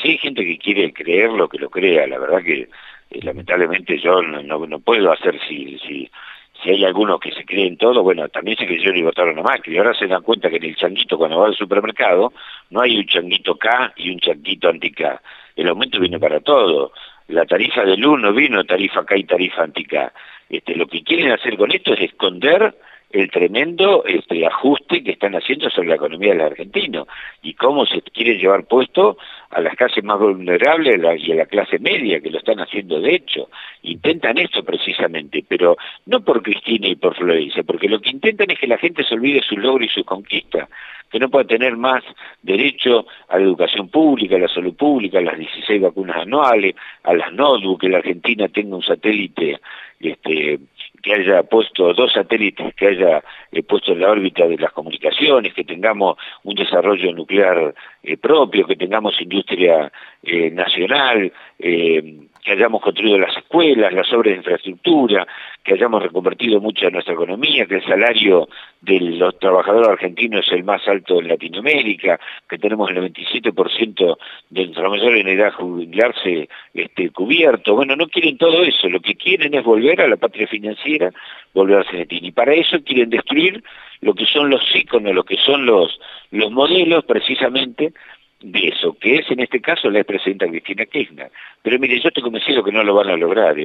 si hay gente que quiere creer lo que lo crea, la verdad que lamentablemente yo no puedo hacer si hay algunos que se creen todo, bueno, también se creyeron y votaron a Macri, ahora se dan cuenta que en el changuito cuando va al supermercado no hay un changuito K y un changuito anti-K, el aumento viene para todo, la tarifa del uno vino, tarifa K y tarifa anti-K, lo que quieren hacer con esto es esconder el tremendo ajuste que están haciendo sobre la economía del argentino y cómo se quiere llevar puesto a las clases más vulnerables y a la clase media, que lo están haciendo de hecho. Intentan esto precisamente, pero no por Cristina y por Florencia, porque lo que intentan es que la gente se olvide su logro y su conquista, que no pueda tener más derecho a la educación pública, a la salud pública, a las 16 vacunas anuales, a las notebooks, que la Argentina tenga un satélite que haya puesto 2 satélites, que haya puesto en la órbita de las comunicaciones, que tengamos un desarrollo nuclear propio, que tengamos industria nacional, que hayamos construido las escuelas, las obras de infraestructura, que hayamos reconvertido mucho a nuestra economía, que el salario de los trabajadores argentinos es el más alto en Latinoamérica, que tenemos el 97% de nuestra mayor en edad jubilarse cubierto. Bueno, no quieren todo eso, lo que quieren es volver a la patria financiera, volver a Argentina. Y para eso quieren destruir lo que son los íconos, lo que son los modelos precisamente de eso, que es en este caso la expresidenta Cristina Kirchner. Pero mire, yo estoy convencido que no lo van a lograr,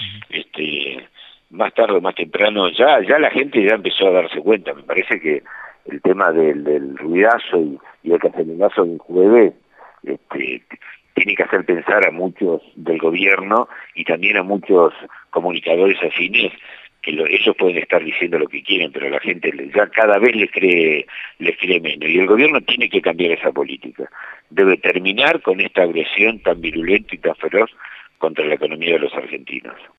más tarde o más temprano, ya la gente ya empezó a darse cuenta. Me parece que el tema del ruidazo y el cacerolazo del jueves, tiene que hacer pensar a muchos del gobierno y también a muchos comunicadores afines que ellos pueden estar diciendo lo que quieren, pero la gente ya cada vez les cree menos. Y el gobierno tiene que cambiar esa política. Debe terminar con esta agresión tan virulenta y tan feroz contra la economía de los argentinos.